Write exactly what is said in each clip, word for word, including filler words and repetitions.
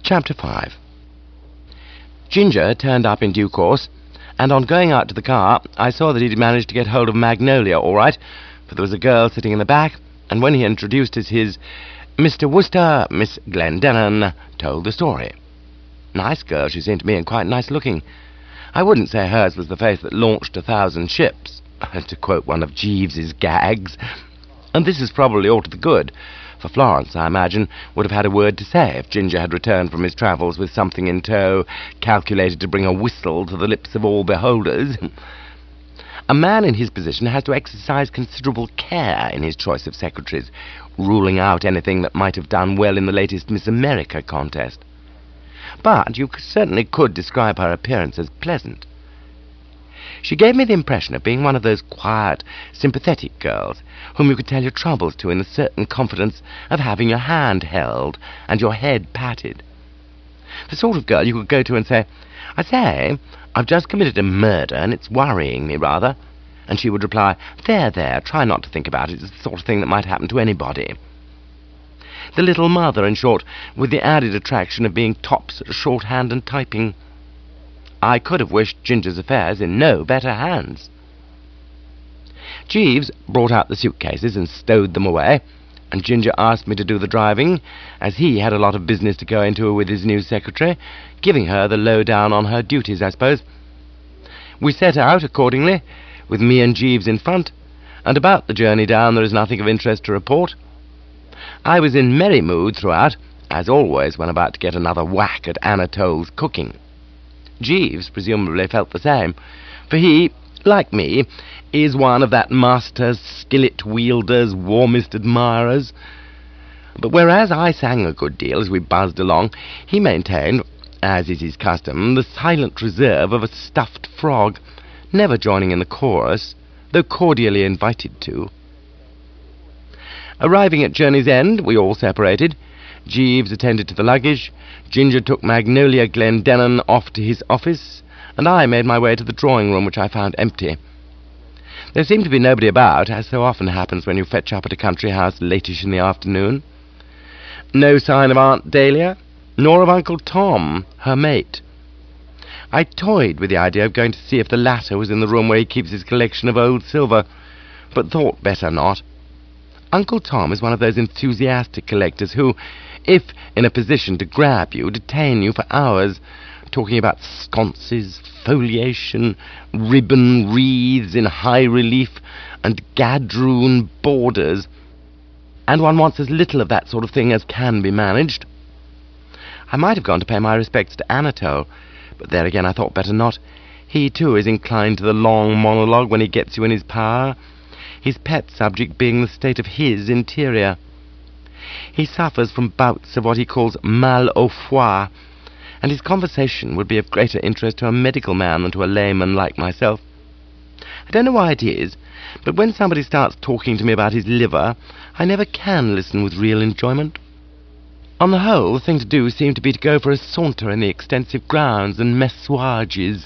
Chapter five. Ginger turned up in due course, and on going out to the car, I saw that he'd managed to get hold of Magnolia all right, for there was a girl sitting in the back, and when he introduced us his Mister Wooster, Miss Glendennan told the story. Nice girl she seemed to me, and quite nice-looking. I wouldn't say hers was the face that launched a thousand ships, to quote one of Jeeves's gags, and this is probably all to the good, for Florence, I imagine, would have had a word to say if Ginger had returned from his travels with something in tow calculated to bring a whistle to the lips of all beholders. A man in his position has to exercise considerable care in his choice of secretaries, ruling out anything that might have done well in the latest Miss America contest. But you certainly could describe her appearance as pleasant. She gave me the impression of being one of those quiet, sympathetic girls whom you could tell your troubles to in the certain confidence of having your hand held and your head patted. The sort of girl you could go to and say, "I say, I've just committed a murder and it's worrying me rather," and she would reply, "There, there, try not to think about it. It's the sort of thing that might happen to anybody." The little mother, in short, with the added attraction of being tops at shorthand and typing. I could have wished Ginger's affairs in no better hands. Jeeves brought out the suitcases and stowed them away, and Ginger asked me to do the driving, as he had a lot of business to go into with his new secretary, giving her the lowdown on her duties, I suppose. We set out accordingly, with me and Jeeves in front, and about the journey down there is nothing of interest to report. I was in merry mood throughout, as always when about to get another whack at Anatole's cooking. Jeeves presumably felt the same, for he, like me, is one of that master's skillet-wielder's warmest admirers. But whereas I sang a good deal as we buzzed along, he maintained, as is his custom, the silent reserve of a stuffed frog, never joining in the chorus, though cordially invited to. Arriving at journey's end, we all separated. Jeeves attended to the luggage, Ginger took Magnolia Glendennan off to his office, and I made my way to the drawing-room, which I found empty. There seemed to be nobody about, as so often happens when you fetch up at a country house latish in the afternoon. No sign of Aunt Dahlia, nor of Uncle Tom, her mate. I toyed with the idea of going to see if the latter was in the room where he keeps his collection of old silver, but thought better not. Uncle Tom is one of those enthusiastic collectors who, if in a position to grab you, detain you for hours, talking about sconces, foliation, ribbon wreaths in high relief, and gadroon borders, and one wants as little of that sort of thing as can be managed. I might have gone to pay my respects to Anatole, but there again I thought better not. He, too, is inclined to the long monologue when he gets you in his power, his pet subject being the state of his interior. He suffers from bouts of what he calls mal au foie, and his conversation would be of greater interest to a medical man than to a layman like myself. I don't know why it is, but when somebody starts talking to me about his liver, I never can listen with real enjoyment. On the whole, the thing to do seemed to be to go for a saunter in the extensive grounds and messuages.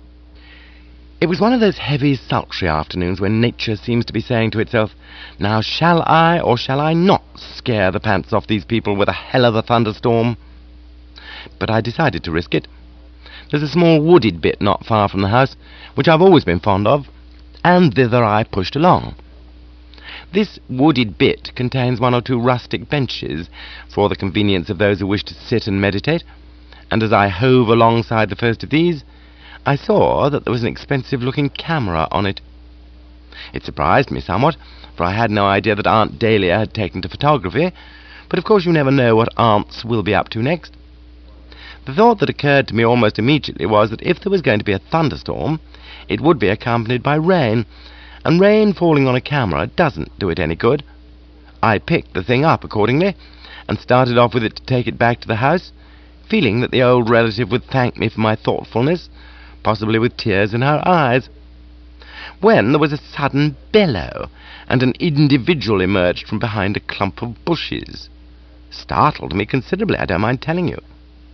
It was one of those heavy, sultry afternoons when nature seems to be saying to itself, "Now shall I or shall I not scare the pants off these people with a hell of a thunderstorm?" But I decided to risk it. There's a small wooded bit not far from the house, which I've always been fond of, and thither I pushed along. This wooded bit contains one or two rustic benches for the convenience of those who wish to sit and meditate, and as I hove alongside the first of these, I saw that there was an expensive-looking camera on it. It surprised me somewhat, for I had no idea that Aunt Dahlia had taken to photography, but of course you never know what aunts will be up to next. The thought that occurred to me almost immediately was that if there was going to be a thunderstorm, it would be accompanied by rain, and rain falling on a camera doesn't do it any good. I picked the thing up accordingly, and started off with it to take it back to the house, feeling that the old relative would thank me for my thoughtfulness, possibly with tears in her eyes, when there was a sudden bellow, and an individual emerged from behind a clump of bushes. Startled me considerably, I don't mind telling you.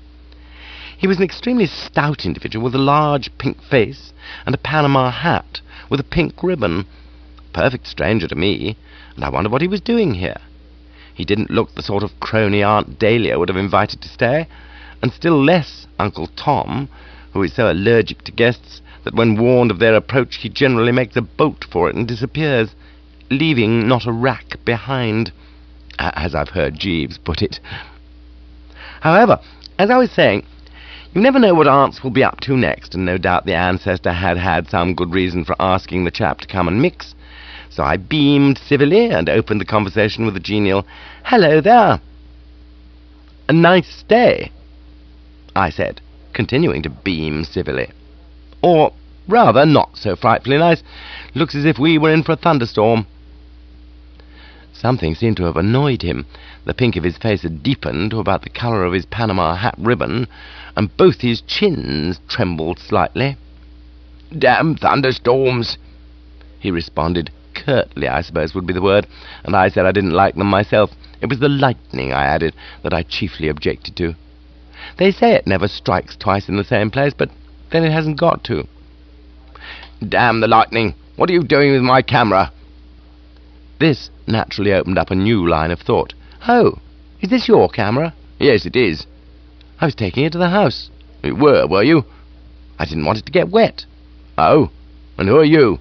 He was an extremely stout individual with a large pink face and a Panama hat with a pink ribbon. A perfect stranger to me, and I wondered what he was doing here. He didn't look the sort of crony Aunt Dahlia would have invited to stay, and still less Uncle Tom, who is so allergic to guests that when warned of their approach he generally makes a bolt for it and disappears, leaving not a rack behind, as I've heard Jeeves put it. However, as I was saying, you never know what aunts will be up to next, and no doubt the ancestor had had some good reason for asking the chap to come and mix, so I beamed civilly and opened the conversation with a genial, "Hello there." "A nice day," I said, continuing to beam civilly. "Or, rather, not so frightfully nice. Looks as if we were in for a thunderstorm." Something seemed to have annoyed him. The pink of his face had deepened to about the colour of his Panama hat ribbon, and both his chins trembled slightly. "Damn thunderstorms," he responded. Curtly, I suppose, would be the word, and I said I didn't like them myself. It was the lightning, I added, that I chiefly objected to. They say it never strikes twice in the same place, but then it hasn't got to. "Damn the lightning! What are you doing with my camera?" This naturally opened up a new line of thought. "Oh, is this your camera?" "Yes, it is." "I was taking it to the house." "You were, were you?" "I didn't want it to get wet." "Oh, and who are you?"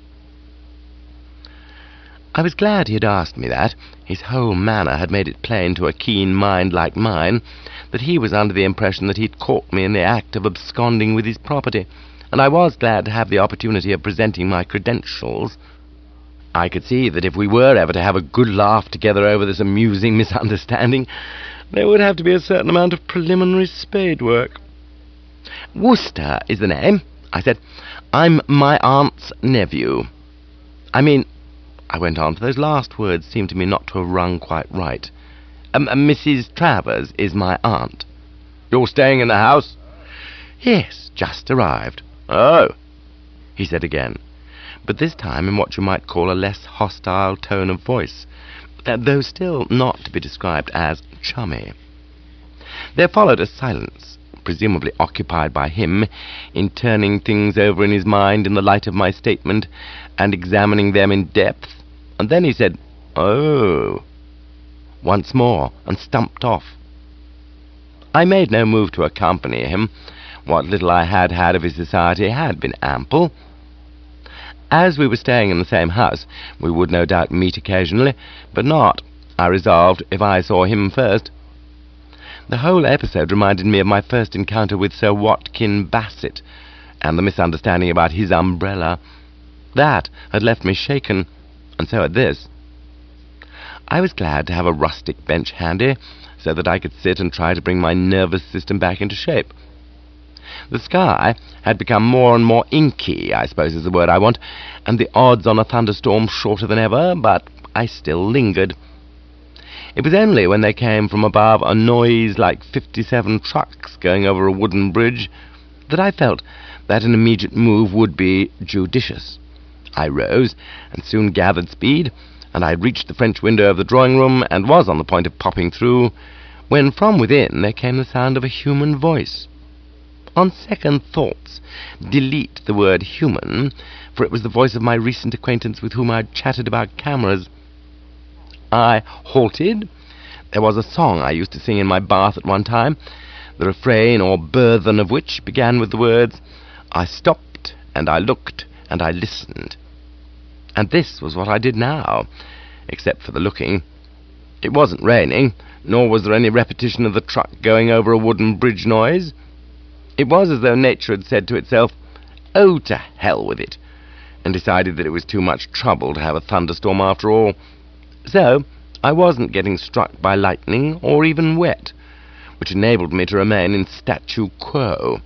I was glad he had asked me that. His whole manner had made it plain to a keen mind like mine that he was under the impression that he'd caught me in the act of absconding with his property, and I was glad to have the opportunity of presenting my credentials. I could see that if we were ever to have a good laugh together over this amusing misunderstanding, there would have to be a certain amount of preliminary spade work. "Wooster is the name," I said. "I'm my aunt's nephew. I mean," I went on, for those last words seemed to me not to have rung quite right, um, "Missus Travers is my aunt." "You're staying in the house?" "Yes, just arrived." "Oh," he said again, but this time in what you might call a less hostile tone of voice, though still not to be described as chummy. There followed a silence, presumably occupied by him in turning things over in his mind in the light of my statement and examining them in depth, and then he said, "Oh," once more, and stumped off. I made no move to accompany him. What little I had had of his society had been ample. As we were staying in the same house, we would no doubt meet occasionally, but not, I resolved, if I saw him first. The whole episode reminded me of my first encounter with Sir Watkin Bassett, and the misunderstanding about his umbrella. That had left me shaken, and so had this. I was glad to have a rustic bench handy, so that I could sit and try to bring my nervous system back into shape. The sky had become more and more inky, I suppose is the word I want, and the odds on a thunderstorm shorter than ever, but I still lingered. It was only when there came from above a noise like fifty-seven trucks going over a wooden bridge that I felt that an immediate move would be judicious. I rose, and soon gathered speed, and I reached the French window of the drawing-room, and was on the point of popping through, when from within there came the sound of a human voice. On second thoughts, delete the word human, for it was the voice of my recent acquaintance with whom I had chatted about cameras. I halted. There was a song I used to sing in my bath at one time, the refrain or burthen of which began with the words, "I stopped, and I looked, and I listened." And this was what I did now, except for the looking. It wasn't raining, nor was there any repetition of the truck going over a wooden bridge noise. It was as though nature had said to itself, "Oh, to hell with it," and decided that it was too much trouble to have a thunderstorm after all. So I wasn't getting struck by lightning or even wet, which enabled me to remain in statu quo.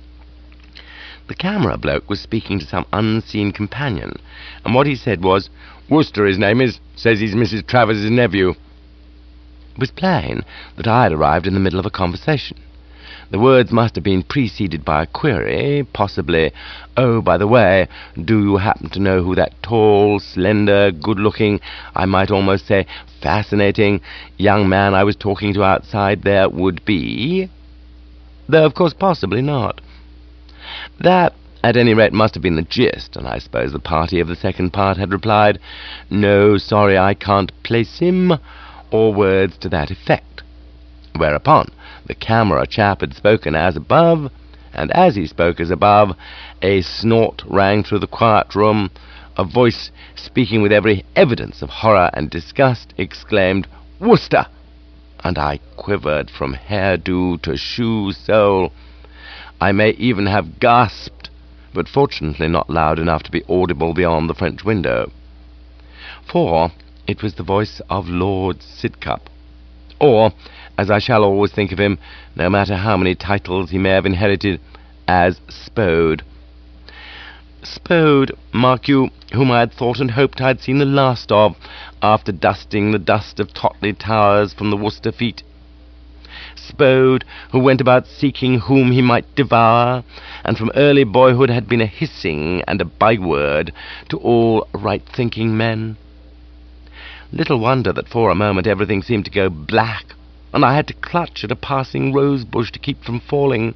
The camera bloke was speaking to some unseen companion, and what he said was, "Wooster his name is, says he's Missus Travers' nephew." It was plain that I had arrived in the middle of a conversation. The words must have been preceded by a query, possibly, "Oh, by the way, do you happen to know who that tall, slender, good-looking, I might almost say fascinating, young man I was talking to outside there would be?" Though, of course, possibly not. That, at any rate, must have been the gist, and I suppose the party of the second part had replied, "No, sorry, I can't place him," or words to that effect. Whereupon the camera chap had spoken as above, and as he spoke as above, a snort rang through the quiet room. A voice, speaking with every evidence of horror and disgust, exclaimed, "Wooster!" And I quivered from hair-do to shoe-sole. I may even have gasped, but fortunately not loud enough to be audible beyond the French window. For it was the voice of Lord Sidcup, or, as I shall always think of him, no matter how many titles he may have inherited, as Spode. Spode, mark you, whom I had thought and hoped I had seen the last of, after dusting the dust of Totley Towers from the Worcester feet. Spode, who went about seeking whom he might devour, and from early boyhood had been a hissing and a byword to all right-thinking men. Little wonder that for a moment everything seemed to go black, and I had to clutch at a passing rose-bush to keep from falling.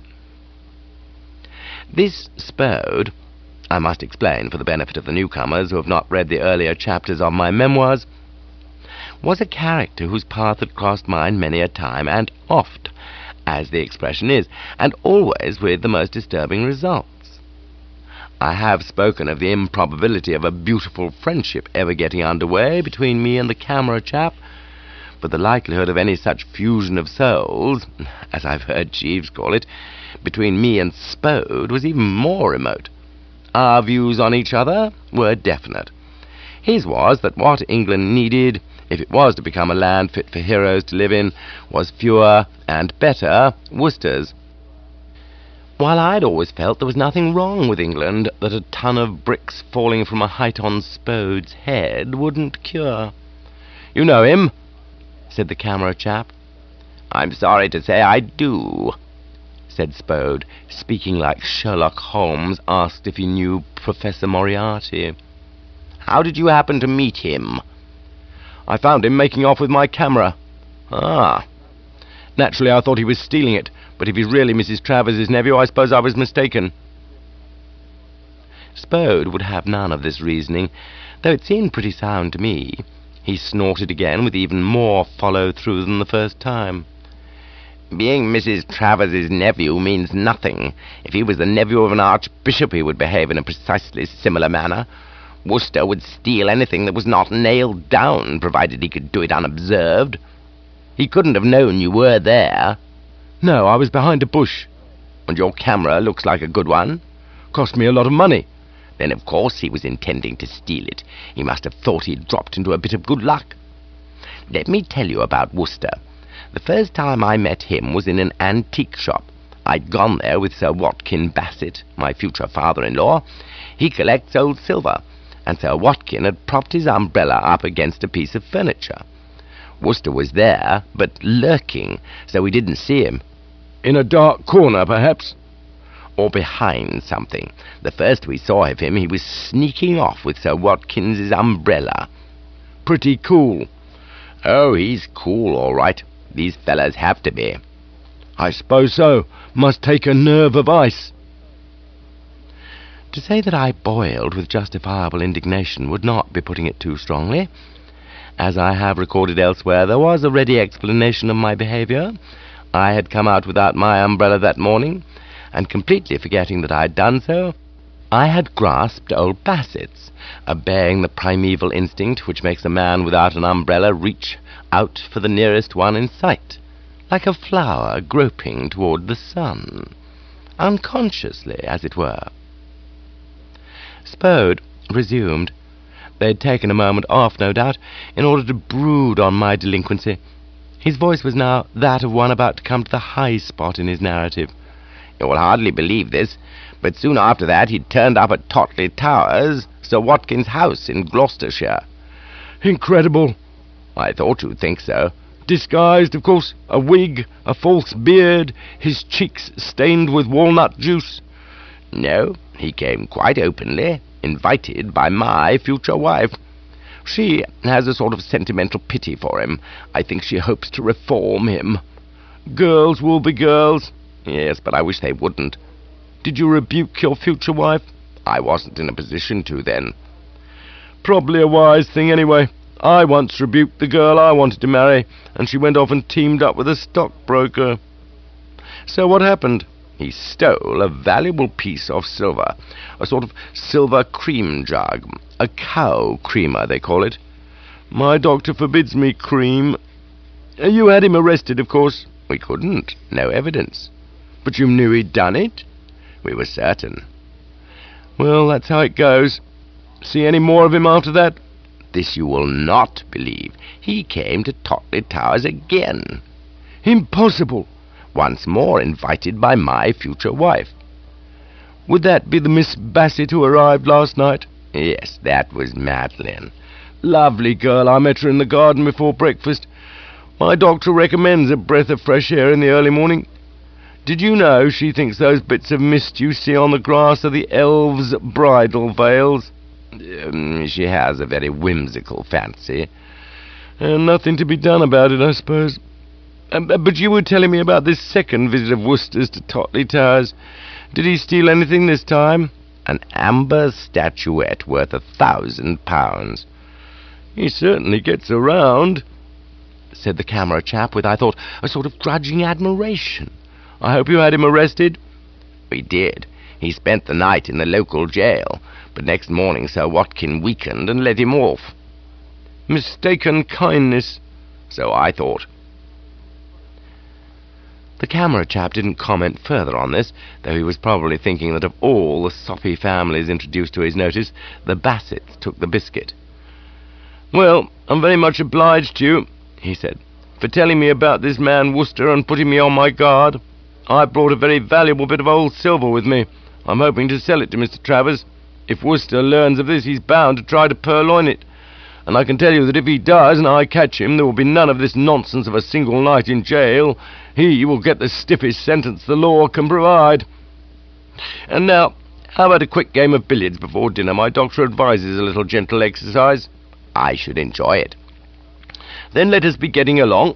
This Spode, I must explain for the benefit of the newcomers who have not read the earlier chapters of my memoirs, was a character whose path had crossed mine many a time, and oft, as the expression is, and always with the most disturbing results. I have spoken of the improbability of a beautiful friendship ever getting under way between me and the camera chap, but the likelihood of any such fusion of souls, as I've heard Jeeves call it, between me and Spode was even more remote. Our views on each other were definite. His was that what England needed, if it was to become a land fit for heroes to live in, was fewer and better Worcesters. While I'd always felt there was nothing wrong with England that a ton of bricks falling from a height on Spode's head wouldn't cure. "You know him?" said the camera chap. "I'm sorry to say I do," said Spode, speaking like Sherlock Holmes asked if he knew Professor Moriarty. "How did you happen to meet him?" "I found him making off with my camera." "Ah. Naturally I thought he was stealing it, but if he's really Missus Travers' nephew, I suppose I was mistaken." Spode would have none of this reasoning, though it seemed pretty sound to me. He snorted again with even more follow-through than the first time. "Being Missus Travers' nephew means nothing. If he was the nephew of an archbishop, he would behave in a precisely similar manner. Worcester would steal anything that was not nailed down, provided he could do it unobserved. He couldn't have known you were there." "No, I was behind a bush." "And your camera looks like a good one?" "Cost me a lot of money." "Then of course he was intending to steal it. He must have thought he'd dropped into a bit of good luck. Let me tell you about Worcester. The first time I met him was in an antique shop. I'd gone there with Sir Watkin Bassett, my future father-in-law. He collects old silver, and Sir Watkin had propped his umbrella up against a piece of furniture. Worcester was there, but lurking, so we didn't see him." "In a dark corner, perhaps?" "Or behind something. The first we saw of him, he was sneaking off with Sir Watkins's umbrella." "Pretty cool." "Oh, he's cool, all right. These fellas have to be." "I suppose so. Must take a nerve of ice." To say that I boiled with justifiable indignation would not be putting it too strongly. As I have recorded elsewhere, there was a ready explanation of my behaviour. I had come out without my umbrella that morning, and completely forgetting that I had done so, I had grasped old Bassett's, obeying the primeval instinct which makes a man without an umbrella reach out for the nearest one in sight, like a flower groping toward the sun, unconsciously, as it were. Spode resumed. They'd taken a moment off, no doubt, in order to brood on my delinquency. His voice was now that of one about to come to the high spot in his narrative. "You will hardly believe this, but soon after that he turned up at Totley Towers, Sir Watkin's house in Gloucestershire." "Incredible." "I thought you'd think so." "Disguised, of course, a wig, a false beard, his cheeks stained with walnut juice." "No, he came quite openly, invited by my future wife. She has a sort of sentimental pity for him. I think she hopes to reform him." "Girls will be girls." "Yes, but I wish they wouldn't." "Did you rebuke your future wife?" "I wasn't in a position to then." "Probably a wise thing anyway. I once rebuked the girl I wanted to marry, and she went off and teamed up with a stockbroker. So what happened? He stole a valuable piece of silver, a sort of silver cream jug, a cow creamer, they call it. My doctor forbids me cream. You had him arrested, of course. We couldn't. No evidence. But you knew he'd done it? We were certain. Well, that's how it goes. See any more of him after that? This you will not believe. He came to Totley Towers again. Impossible. Once more invited by my future wife. Would that be the Miss Bassett who arrived last night? Yes, that was Madeline. Lovely girl. I met her in the garden before breakfast. My doctor recommends a breath of fresh air in the early morning. Did you know she thinks those bits of mist you see on the grass are the elves' bridal veils? Um, she has a very whimsical fancy. And nothing to be done about it, I suppose. Um, but you were telling me about this second visit of Wooster's to Totley Towers. Did he steal anything this time? An amber statuette worth a thousand pounds. He certainly gets around, said the camera chap with, I thought, a sort of grudging admiration. I hope you had him arrested? We did. He spent the night in the local jail, but next morning Sir Watkin weakened and let him off. Mistaken kindness, so I thought. The camera chap didn't comment further on this, though he was probably thinking that of all the soppy families introduced to his notice, the Bassets took the biscuit. Well, I'm very much obliged to you, he said, for telling me about this man Wooster and putting me on my guard. I brought a very valuable bit of old silver with me. I'm hoping to sell it to Mister Travers. If Wooster learns of this, he's bound to try to purloin it. And I can tell you that if he does, and I catch him, there will be none of this nonsense of a single night in jail. He will get the stiffest sentence the law can provide. And now, how about a quick game of billiards before dinner? My doctor advises a little gentle exercise. I should enjoy it. Then let us be getting along.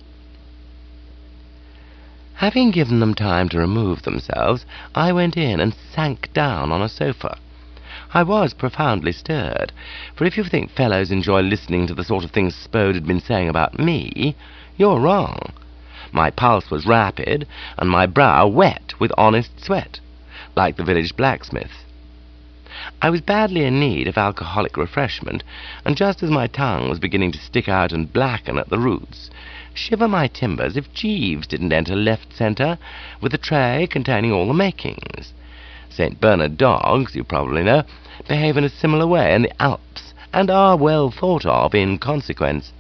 Having given them time to remove themselves, I went in and sank down on a sofa. I was profoundly stirred, for if you think fellows enjoy listening to the sort of things Spode had been saying about me, you're wrong. My pulse was rapid, and my brow wet with honest sweat, like the village blacksmith. I was badly in need of alcoholic refreshment, and just as my tongue was beginning to stick out and blacken at the roots, shiver my timbers if Jeeves didn't enter left centre with a tray containing all the makings. Saint Bernard dogs, you probably know, behave in a similar way in the Alps, and are well thought of in consequence.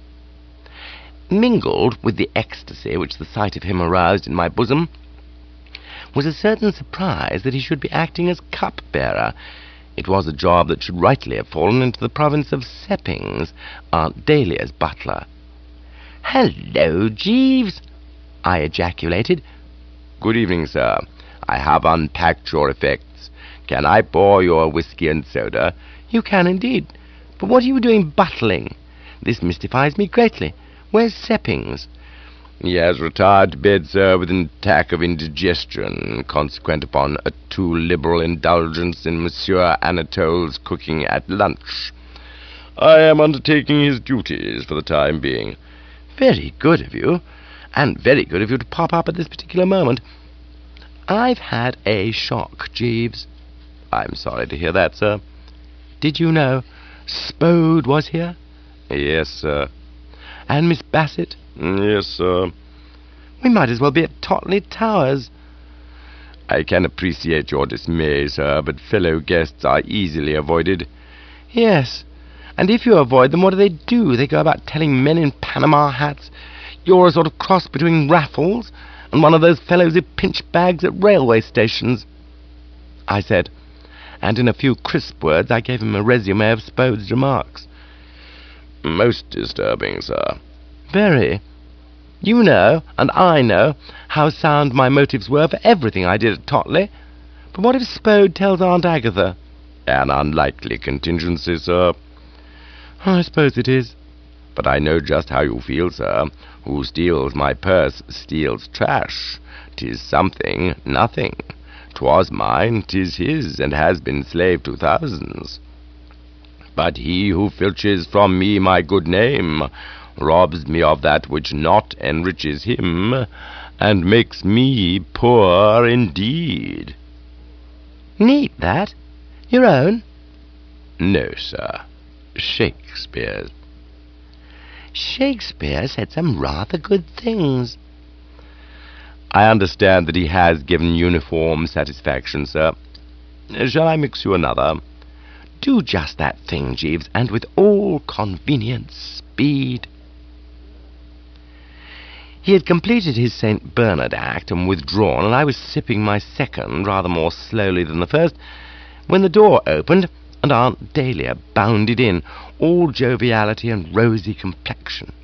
Mingled with the ecstasy which the sight of him aroused in my bosom was a certain surprise that he should be acting as cup-bearer. It was a job that should rightly have fallen into the province of Seppings, Aunt Dahlia's butler. "Hello, Jeeves!" I ejaculated. "Good evening, sir. I have unpacked your effects. Can I pour your whisky and soda?" "You can indeed. But what are you doing buttling? This mystifies me greatly. Where's Seppings?" "He has retired to bed, sir, with an attack of indigestion, consequent upon a too liberal indulgence in Monsieur Anatole's cooking at lunch. I am undertaking his duties for the time being." "Very good of you, and very good of you to pop up at this particular moment. I've had a shock, Jeeves." "I'm sorry to hear that, sir." "Did you know Spode was here?" "Yes, sir." "And Miss Bassett?" "Yes, sir." "We might as well be at Totley Towers." "I can appreciate your dismay, sir, but fellow guests are easily avoided." "Yes, and if you avoid them, what do they do? They go about telling men in Panama hats you're a sort of cross between Raffles and one of those fellows who pinch bags at railway stations," I said, and in a few crisp words I gave him a resume of Spode's remarks. "Most disturbing, sir." "Very. You know, and I know, how sound my motives were for everything I did at Totley. But what if Spode tells Aunt Agatha?" "An unlikely contingency, sir." "I suppose it is." "But I know just how you feel, sir. Who steals my purse steals trash. 'Tis something, nothing. 'Twas mine, 'tis his, and has been slave to thousands." But he who filches from me my good name robs me of that which not enriches him, and makes me poor indeed." "Neat, that. Your own?" "No, sir. Shakespeare's." "Shakespeare said some rather good things." "I understand that he has given uniform satisfaction, sir. Shall I mix you another?" "Do just that thing, Jeeves, and with all convenient speed." He had completed his Saint Bernard act and withdrawn, and I was sipping my second rather more slowly than the first, when the door opened and Aunt Dahlia bounded in, all joviality and rosy complexion.